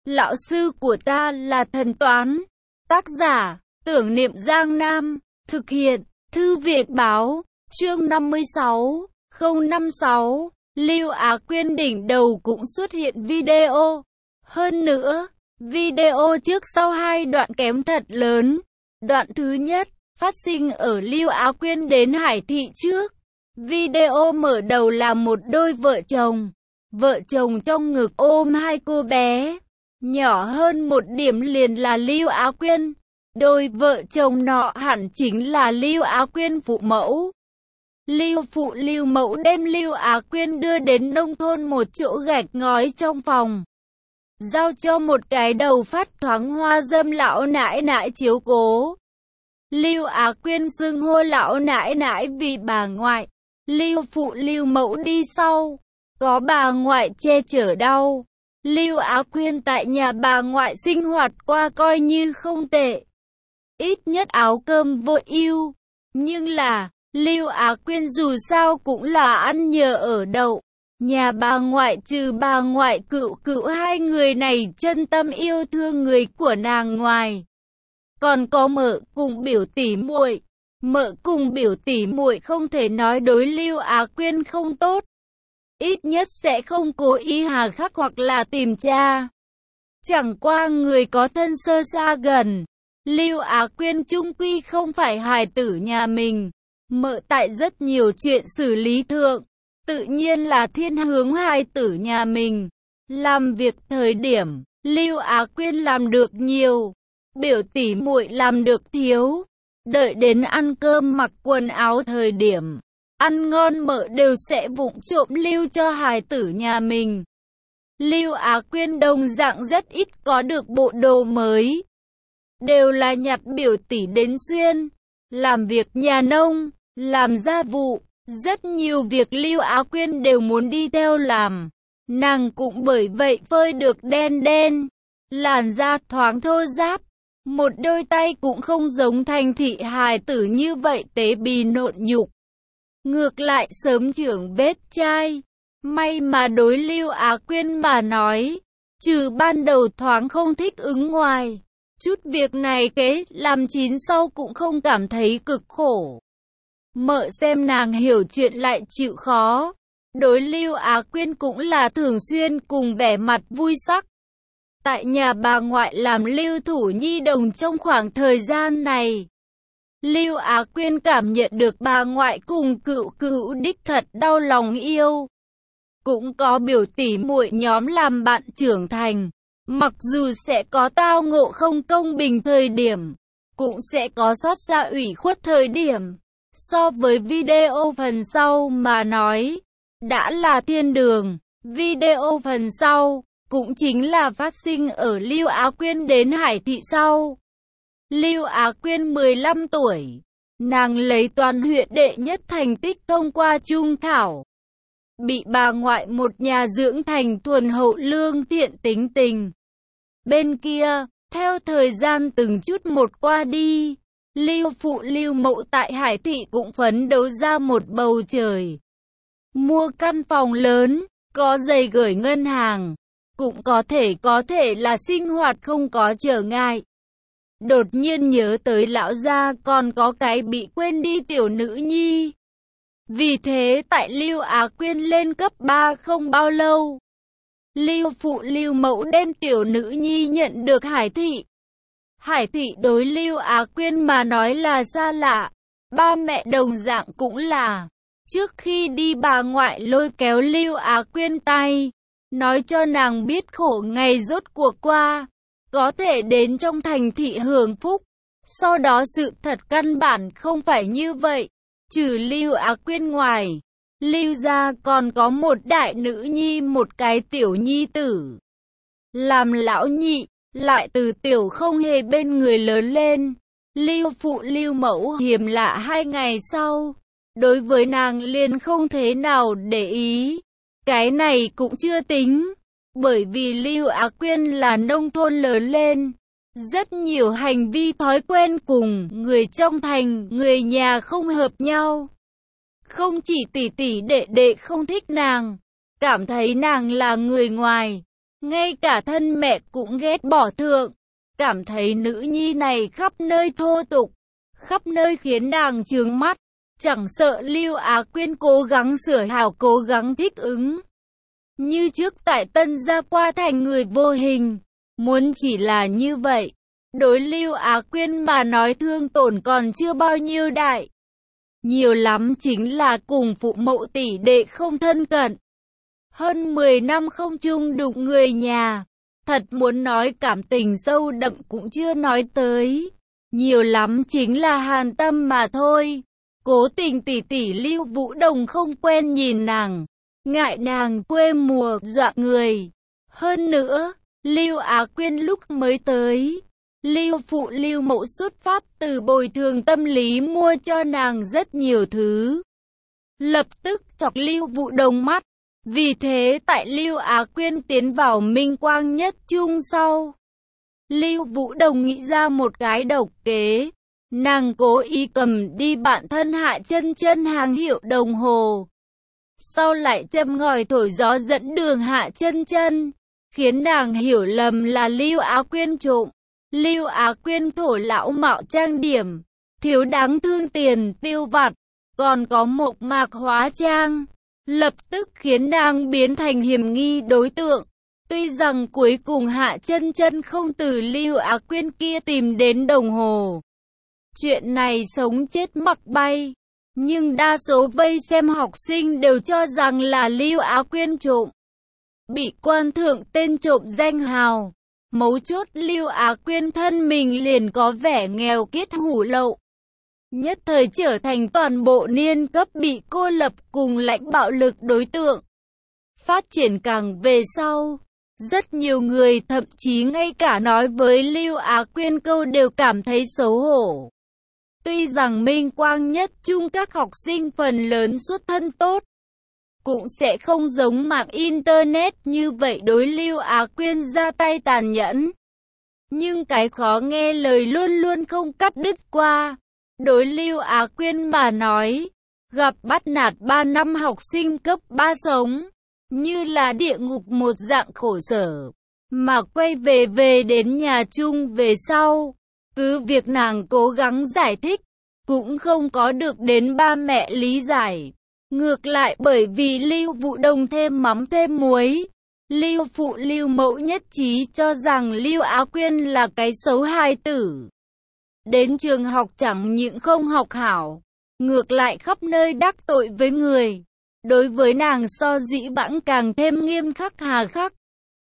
Lão sư của ta là thần toán. Tác giả, Tưởng Niệm Giang Nam. Thực hiện, Thư viện Báo. Chương 56, 056. Lưu Á Quyên đỉnh đầu cũng xuất hiện video. Hơn nữa, video trước sau hai đoạn kém thật lớn. Đoạn thứ nhất, phát sinh ở Lưu Á Quyên đến Hải Thị trước. Video mở đầu là một đôi vợ chồng. Vợ chồng trong ngực ôm hai cô bé. Nhỏ hơn một điểm liền là Lưu Á Quyên. Đôi vợ chồng nọ hẳn chính là Lưu Á Quyên phụ mẫu. Lưu phụ Lưu mẫu đem Lưu Á Quyên đưa đến nông thôn một chỗ gạch ngói trong phòng. Giao cho một cái đầu phát thoáng hoa dâm lão nãi nãi chiếu cố. Lưu Á Quyên xưng hô lão nãi nãi vì bà ngoại. Lưu phụ Lưu mẫu đi sau. Có bà ngoại che chở đau. Lưu Á Quyên tại nhà bà ngoại sinh hoạt qua coi như không tệ. Ít nhất áo cơm vô ưu. Nhưng là, Lưu Á Quyên dù sao cũng là ăn nhờ ở đậu. Nhà bà ngoại trừ bà ngoại cựu hai người này chân tâm yêu thương người của nàng ngoài. Còn có mợ cùng biểu tỷ muội. Mợ cùng biểu tỷ muội không thể nói đối Lưu Á Quyên không tốt. Ít nhất sẽ không cố ý hà khắc hoặc là tìm tra. Chẳng qua người có thân sơ xa gần. Lưu Á Quyên chung quy không phải hài tử nhà mình. Mợ tại rất nhiều chuyện xử lý thượng. Tự nhiên là thiên hướng hài tử nhà mình. Làm việc thời điểm, Lưu Á Quyên làm được nhiều. Biểu tỷ muội làm được thiếu. Đợi đến ăn cơm mặc quần áo thời điểm. Ăn ngon mợ đều sẽ vụng trộm lưu cho hài tử nhà mình. Lưu Á Quyên đồng dạng rất ít có được bộ đồ mới. Đều là nhặt biểu tỷ đến xuyên. Làm việc nhà nông, làm gia vụ. Rất nhiều việc Lưu Á Quyên đều muốn đi theo làm. Nàng cũng bởi vậy phơi được đen đen. Làn da thoáng thô ráp. Một đôi tay cũng không giống thành thị hài tử như vậy tế bì nộn nhục. Ngược lại sớm trưởng vết chai. May mà đối Lưu Á Quyên mà nói. Trừ ban đầu thoáng không thích ứng ngoài. Chút việc này kế làm chín sau cũng không cảm thấy cực khổ. Mợ xem nàng hiểu chuyện lại chịu khó. Đối Lưu Á Quyên cũng là thường xuyên cùng vẻ mặt vui sắc. Tại nhà bà ngoại làm lưu thủ nhi đồng trong khoảng thời gian này. Lưu Á Quyên cảm nhận được bà ngoại cùng cựu đích thật đau lòng yêu. Cũng có biểu tỷ muội nhóm làm bạn trưởng thành. Mặc dù sẽ có tao ngộ không công bình thời điểm. Cũng sẽ có xót xa ủy khuất thời điểm. So với video phần sau mà nói. Đã là thiên đường. Video phần sau. Cũng chính là phát sinh ở Lưu Á Quyên đến Hải Thị sau. Lưu Á Quyên 15 tuổi. Nàng lấy toàn huyện đệ nhất thành tích thông qua trung khảo. Bị bà ngoại một nhà dưỡng thành thuần hậu lương thiện tính tình. Bên kia, theo thời gian từng chút một qua đi, Lưu phụ Lưu mẫu tại Hải Thị cũng phấn đấu ra một bầu trời. Mua căn phòng lớn, có giày gửi ngân hàng. Cũng có thể là sinh hoạt không có trở ngại. Đột nhiên nhớ tới lão gia còn có cái bị quên đi tiểu nữ nhi. Vì thế tại Lưu Á Quyên lên cấp 3 không bao lâu. Lưu phụ Lưu mẫu đem tiểu nữ nhi nhận được Hải Thị. Hải Thị đối Lưu Á Quyên mà nói là xa lạ. Ba mẹ đồng dạng cũng là. Trước khi đi bà ngoại lôi kéo Lưu Á Quyên tay. Nói cho nàng biết khổ ngày rốt cuộc qua. Có thể đến trong thành thị hưởng phúc. Sau đó sự thật căn bản không phải như vậy. Trừ Lưu Á Quyên ngoài. Lưu gia còn có một đại nữ nhi một cái tiểu nhi tử. Làm lão nhị. Lại từ tiểu không hề bên người lớn lên. Lưu phụ Lưu mẫu hiểm lạ 2 ngày sau. Đối với nàng liền không thế nào để ý. Cái này cũng chưa tính. Bởi vì Lưu Á Quyên là nông thôn lớn lên. Rất nhiều hành vi thói quen cùng người trong thành, người nhà không hợp nhau. Không chỉ tỷ tỷ đệ đệ không thích nàng. Cảm thấy nàng là người ngoài. Ngay cả thân mẹ cũng ghét bỏ Thượng, cảm thấy nữ nhi này khắp nơi thô tục, khắp nơi khiến nàng chướng mắt. Chẳng sợ Lưu Á Quyên cố gắng sửa hảo, cố gắng thích ứng. Như trước tại Tân Gia qua thành người vô hình, muốn chỉ là như vậy. Đối Lưu Á Quyên mà nói thương tổn còn chưa bao nhiêu đại. Nhiều lắm chính là cùng phụ mẫu tỷ đệ không thân cận. Hơn 10 năm không chung đụng người nhà. Thật muốn nói cảm tình sâu đậm cũng chưa nói tới. Nhiều lắm chính là hàn tâm mà thôi. Cố tình tỷ tỷ Lưu Vũ Đồng không quen nhìn nàng. Ngại nàng quê mùa dọa người. Hơn nữa, Lưu Á Quyên lúc mới tới, Lưu phụ Lưu mẫu xuất phát từ bồi thường tâm lý mua cho nàng rất nhiều thứ. Lập tức chọc Lưu Vũ Đồng mắt. Vì thế tại Lưu Á Quyên tiến vào Minh Quang Nhất Trung sau, Lưu Vũ Đồng nghĩ ra một cái độc kế. Nàng cố ý cầm đi bạn thân Hạ Chân Chân hàng hiệu đồng hồ. Sau lại châm ngòi thổi gió dẫn đường Hạ Chân Chân, khiến nàng hiểu lầm là Lưu Á Quyên trộm. Lưu Á Quyên thổ lão mạo trang điểm, thiếu đáng thương tiền tiêu vặt, còn có mộc mạc hóa trang, lập tức khiến nàng biến thành hiểm nghi đối tượng. Tuy rằng cuối cùng Hạ Chân Chân không từ Lưu Á Quyên kia tìm đến đồng hồ. Chuyện này sống chết mặc bay, nhưng đa số vây xem học sinh đều cho rằng là Lưu Á Quyên trộm. Bị quan thượng tên trộm danh hào. Mấu chốt Lưu Á Quyên thân mình liền có vẻ nghèo kiết hủ lậu. Nhất thời trở thành toàn bộ niên cấp bị cô lập cùng lãnh bạo lực đối tượng. Phát triển càng về sau, rất nhiều người thậm chí ngay cả nói với Lưu Á Quyên câu đều cảm thấy xấu hổ. Tuy rằng Minh Quang Nhất Trung các học sinh phần lớn xuất thân tốt, cũng sẽ không giống mạng Internet như vậy đối Lưu Á Quyên ra tay tàn nhẫn. Nhưng cái khó nghe lời luôn luôn không cắt đứt qua. Đối Lưu Á Quyên mà nói, gặp bắt nạt 3 năm học sinh cấp 3 sống, như là địa ngục một dạng khổ sở. Mà quay về đến nhà chung về sau, cứ việc nàng cố gắng giải thích, cũng không có được đến ba mẹ lý giải. Ngược lại bởi vì Lưu Vũ Đồng thêm mắm thêm muối, Lưu phụ Lưu mẫu nhất trí cho rằng Lưu Á Quyên là cái xấu hài tử. Đến trường học chẳng những không học hảo, ngược lại khắp nơi đắc tội với người. Đối với nàng so dĩ vãng càng thêm nghiêm khắc hà khắc.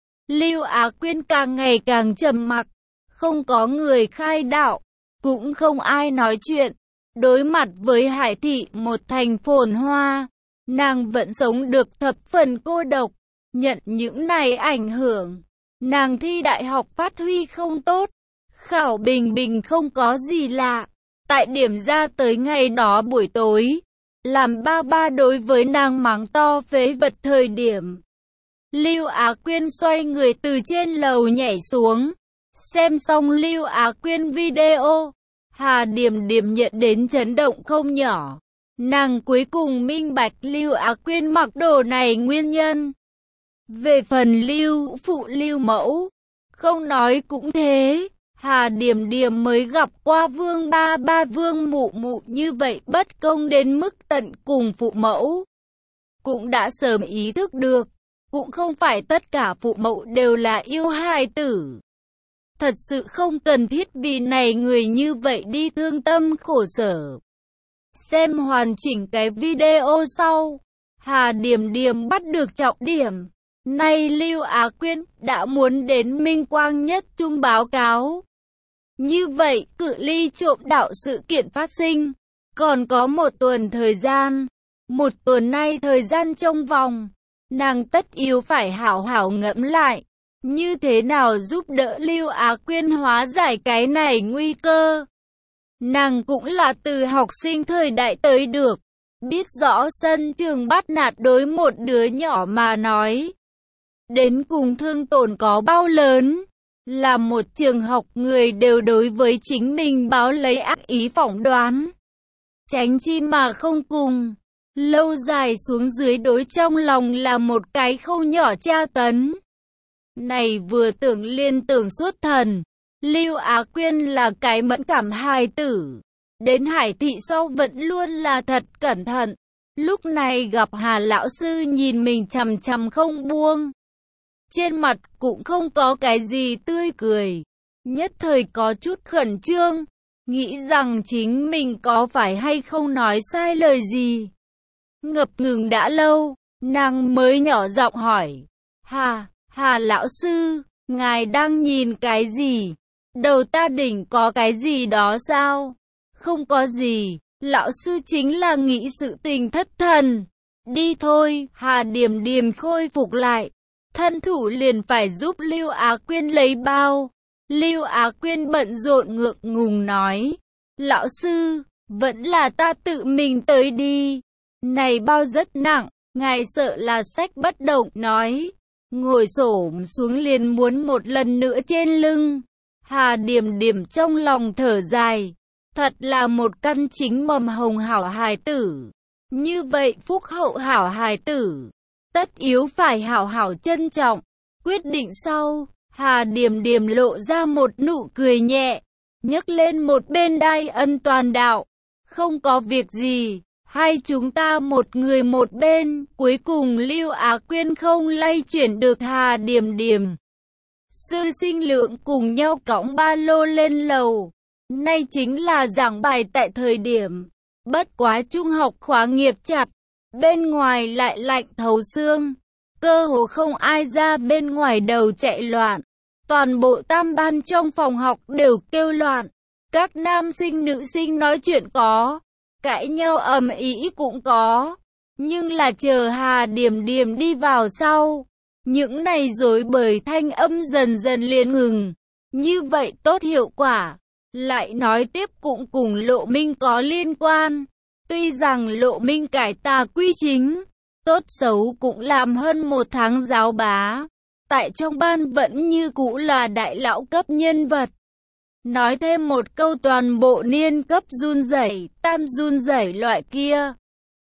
Lưu Á Quyên càng ngày càng trầm mặc, không có người khai đạo, cũng không ai nói chuyện. Đối mặt với Hải thị một thành phồn hoa, nàng vẫn sống được thập phần cô độc. Nhận những này ảnh hưởng, nàng thi đại học phát huy không tốt, khảo bình không có gì lạ. Tại điểm ra tới ngày đó buổi tối, làm ba đối với nàng mắng to phế vật thời điểm. Lưu Á Quyên xoay người từ trên lầu nhảy xuống, xem xong Lưu Á Quyên video, Hà Điềm nhận đến chấn động không nhỏ. Nàng cuối cùng minh bạch Lưu Á Quyên mặc đồ này nguyên nhân. Về phần Lưu phụ Lưu mẫu, không nói cũng thế, Hà Điềm mới gặp qua Vương ba Vương mụ như vậy bất công đến mức tận cùng phụ mẫu. Cũng đã sớm ý thức được, cũng không phải tất cả phụ mẫu đều là yêu hài tử. Thật sự không cần thiết vì này người như vậy đi thương tâm khổ sở. Xem hoàn chỉnh cái video sau, Hà Điềm bắt được trọng điểm. Nay Lưu Á Quyên đã muốn đến Minh Quang Nhất Trung báo cáo. Như vậy, cự ly trộm đạo sự kiện phát sinh, còn có một tuần thời gian. Một tuần nay thời gian trong vòng, nàng tất yếu phải hảo hảo ngẫm lại. Như thế nào giúp đỡ Lưu Á Quyên hóa giải cái này nguy cơ? Nàng cũng là từ học sinh thời đại tới được, biết rõ sân trường bắt nạt đối một đứa nhỏ mà nói. Đến cùng thương tổn có bao lớn, là một trường học người đều đối với chính mình báo lấy ác ý phỏng đoán. Tránh chi mà không cùng, lâu dài xuống dưới đối trong lòng là một cái khâu nhỏ tra tấn. Này vừa tưởng liên tưởng xuất thần. Lưu Á Quyên là cái mẫn cảm hài tử. Đến Hải Thị sau vẫn luôn là thật cẩn thận. Lúc này gặp Hà lão sư nhìn mình chằm chằm không buông. Trên mặt cũng không có cái gì tươi cười. Nhất thời có chút khẩn trương. Nghĩ rằng chính mình có phải hay không nói sai lời gì. Ngập ngừng đã lâu, nàng mới nhỏ giọng hỏi. Hà lão sư, ngài đang nhìn cái gì? Đầu ta đỉnh có cái gì đó sao? Không có gì, lão sư chính là nghĩ sự tình thất thần. Đi thôi, Hà Điềm Điềm khôi phục lại. Thân thủ liền phải giúp Lưu Á Quyên lấy bao. Lưu Á Quyên bận rộn ngượng ngùng nói. Lão sư, vẫn là ta tự mình tới đi. Này bao rất nặng, ngài sợ là xách bất động nói. Ngồi xổm xuống liền muốn một lần nữa trên lưng. Hà Điềm Điềm trong lòng thở dài. Thật là một căn chính mầm hồng hảo hài tử. Như vậy phúc hậu hảo hài tử, tất yếu phải hảo hảo trân trọng. Quyết định sau, Hà Điềm Điềm lộ ra một nụ cười nhẹ, nhấc lên một bên đai ân toàn đạo. Không có việc gì, hai chúng ta một người một bên. Cuối cùng Lưu Á Quyên không lay chuyển được Hà Điềm Điềm. Sư sinh lượng cùng nhau cõng ba lô lên lầu. Nay chính là giảng bài tại thời điểm. Bất quá trung học khóa nghiệp chặt. Bên ngoài lại lạnh thấu xương. Cơ hồ không ai ra bên ngoài đầu chạy loạn. Toàn bộ tam ban trong phòng học đều kêu loạn. Các nam sinh nữ sinh nói chuyện có. Cãi nhau ầm ĩ cũng có. Nhưng là chờ Hà Điềm Điềm đi vào sau. Những này rối bời thanh âm dần dần liền ngừng. Như vậy tốt hiệu quả. Lại nói tiếp cũng cùng Lộ Minh có liên quan. Tuy rằng Lộ Minh cải tà quy chính, tốt xấu cũng làm hơn 1 tháng giáo bá. Tại trong ban vẫn như cũ là đại lão cấp nhân vật. Nói thêm một câu toàn bộ niên cấp run rẩy, tam run rẩy loại kia.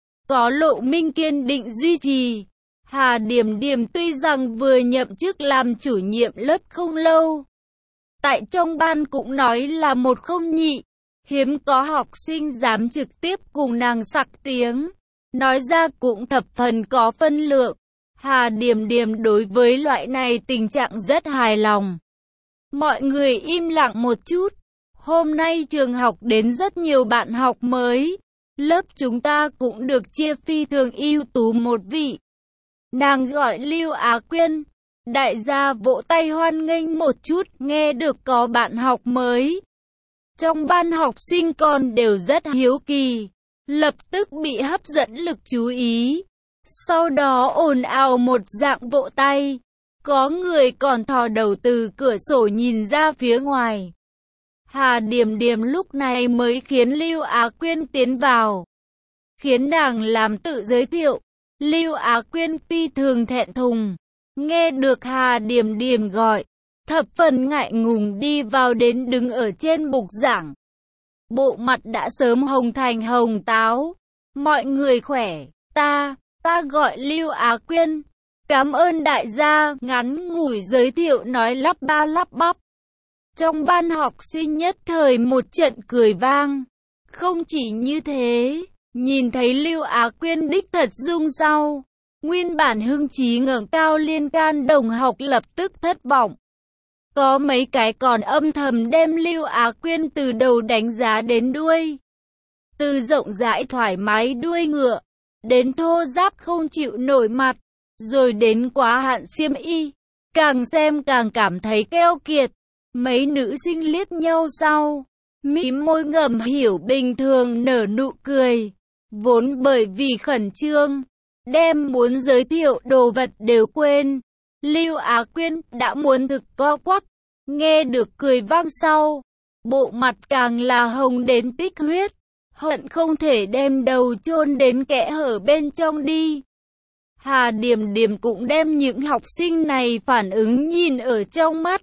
Có Lộ Minh kiên định duy trì. Hà Điềm Điềm tuy rằng vừa nhậm chức làm chủ nhiệm lớp không lâu. Tại trong ban cũng nói là một không nhị. Hiếm có học sinh dám trực tiếp cùng nàng sặc tiếng. Nói ra cũng thập phần có phân lượng. Hà Điềm Điềm đối với loại này tình trạng rất hài lòng. Mọi người im lặng một chút. Hôm nay trường học đến rất nhiều bạn học mới. Lớp chúng ta cũng được chia phi thường ưu tú một vị. Nàng gọi Lưu Á Quyên. Đại gia vỗ tay hoan nghênh một chút, nghe được có bạn học mới. Trong ban học sinh còn đều rất hiếu kỳ, lập tức bị hấp dẫn lực chú ý. Sau đó ồn ào một dạng vỗ tay. Có người còn thò đầu từ cửa sổ nhìn ra phía ngoài. Hà Điềm Điềm lúc này mới khiến Lưu Á Quyên tiến vào. Khiến nàng làm tự giới thiệu. Lưu Á Quyên phi thường thẹn thùng. Nghe được Hà Điềm Điềm gọi, thập phần ngại ngùng đi vào đến đứng ở trên bục giảng. Bộ mặt đã sớm hồng thành hồng táo. Mọi người khỏe, ta gọi Lưu Á Quyên. Cảm ơn đại gia, ngắn ngủi giới thiệu nói lắp ba lắp bắp. Trong ban học sinh nhất thời một trận cười vang. Không chỉ như thế, nhìn thấy Lưu Á Quyên đích thật dung sau. Nguyên bản hưng trí ngẩng cao liên can đồng học lập tức thất vọng. Có mấy cái còn âm thầm đem Lưu Á Quyên từ đầu đánh giá đến đuôi. Từ rộng rãi thoải mái đuôi ngựa, đến thô ráp không chịu nổi mặt, rồi đến quá hạn xiêm y. Càng xem càng cảm thấy keo kiệt. Mấy nữ sinh liếc nhau sau, mím môi ngầm hiểu bình thường nở nụ cười. Vốn bởi vì khẩn trương, đem muốn giới thiệu đồ vật đều quên. Lưu Á Quyên đã muốn thực co quắp. Nghe được cười vang sau, bộ mặt càng là hồng đến tích huyết. Hận không thể đem đầu chôn đến kẽ hở bên trong đi. Hà Điềm Điềm cũng đem những học sinh này phản ứng nhìn ở trong mắt.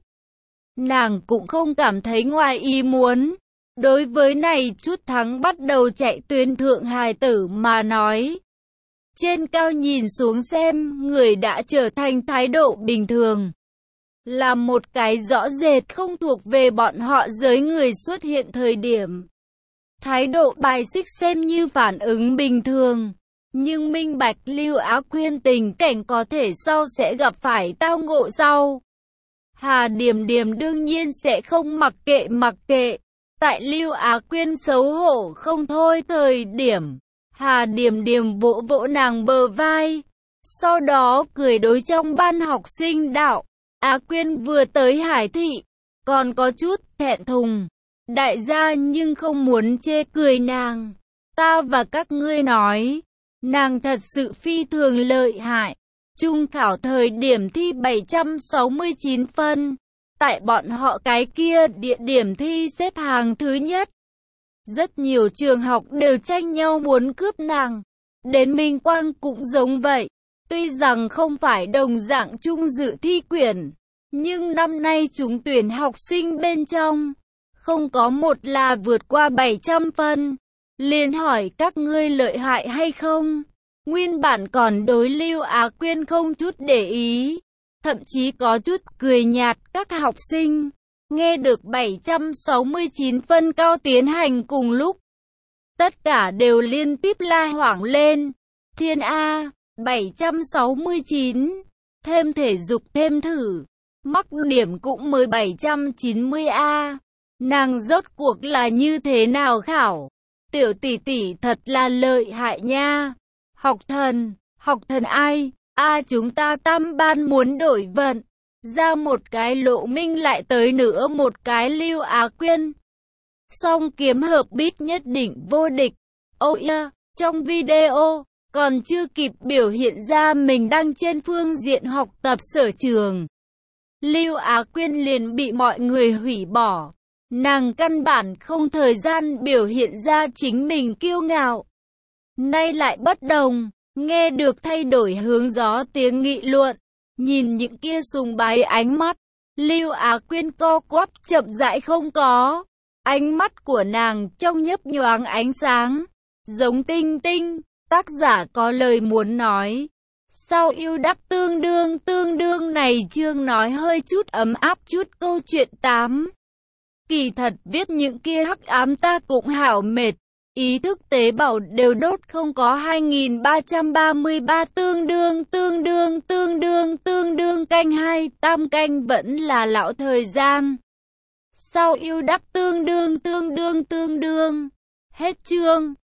Nàng cũng không cảm thấy ngoài ý muốn. Đối với này chút thắng bắt đầu chạy tuyến thượng hài tử mà nói. Trên cao nhìn xuống xem, người đã trở thành thái độ bình thường. là một cái rõ rệt không thuộc về bọn họ giới người xuất hiện thời điểm. Thái độ bài xích xem như phản ứng bình thường, nhưng minh bạch Lưu Á Quyên tình cảnh có thể sau sẽ gặp phải tao ngộ sau. Hà Điềm Điềm đương nhiên sẽ không mặc kệ. Tại Lưu Á Quyên xấu hổ không thôi thời điểm, Hà Điềm Điềm vỗ vỗ nàng bờ vai, sau đó cười đối trong ban học sinh đạo, Á Quyên vừa tới Hải Thị, còn có chút thẹn thùng. Đại gia nhưng không muốn chê cười nàng. Ta và các ngươi nói, nàng thật sự phi thường lợi hại. Trung khảo thời điểm thi 769 phân. Tại bọn họ cái kia địa điểm thi xếp hàng thứ nhất. Rất nhiều trường học đều tranh nhau muốn cướp nàng. Đến Minh Quang cũng giống vậy. Tuy rằng không phải đồng dạng chung dự thi quyển, nhưng năm nay chúng tuyển học sinh bên trong không có một là vượt qua 700 phân. Liền hỏi các ngươi lợi hại hay không? Nguyên bản còn đối Lưu Á Quyên không chút để ý, thậm chí có chút cười nhạt. Các học sinh nghe được 769 phân cao tiến hành cùng lúc, tất cả đều liên tiếp la hoảng lên. Thiên A, 769, thêm thể dục thêm thử, mắc điểm cũng mới 790 A. Nàng rốt cuộc là như thế nào khảo? Tiểu tỷ tỷ thật là lợi hại nha. Học thần ai? Chúng ta tam ban muốn đổi vận. Ra một cái Lộ Minh lại tới nữa một cái Lưu Á Quyên. Song kiếm hợp bích nhất định vô địch. Trong video, còn chưa kịp biểu hiện ra mình đang trên phương diện học tập sở trường, Lưu Á Quyên liền bị mọi người hủy bỏ. Nàng căn bản không thời gian biểu hiện ra chính mình kiêu ngạo. Nay lại bất đồng, nghe được thay đổi hướng gió tiếng nghị luận, nhìn những kia sùng bái ánh mắt, Lưu Á Quyên co quắp chậm rãi không có. Ánh mắt của nàng trong nhấp nhoáng ánh sáng, giống tinh tinh. Tác giả có lời muốn nói. Sau yêu đắp tương đương này chương nói hơi chút ấm áp chút câu chuyện 8. Kỳ thật viết những kia hắc ám ta cũng hảo mệt. Ý thức tế bào đều đốt không có 2333 tương đương canh 2 tam canh vẫn là lão thời gian. Sau yêu đắp tương đương. Hết chương.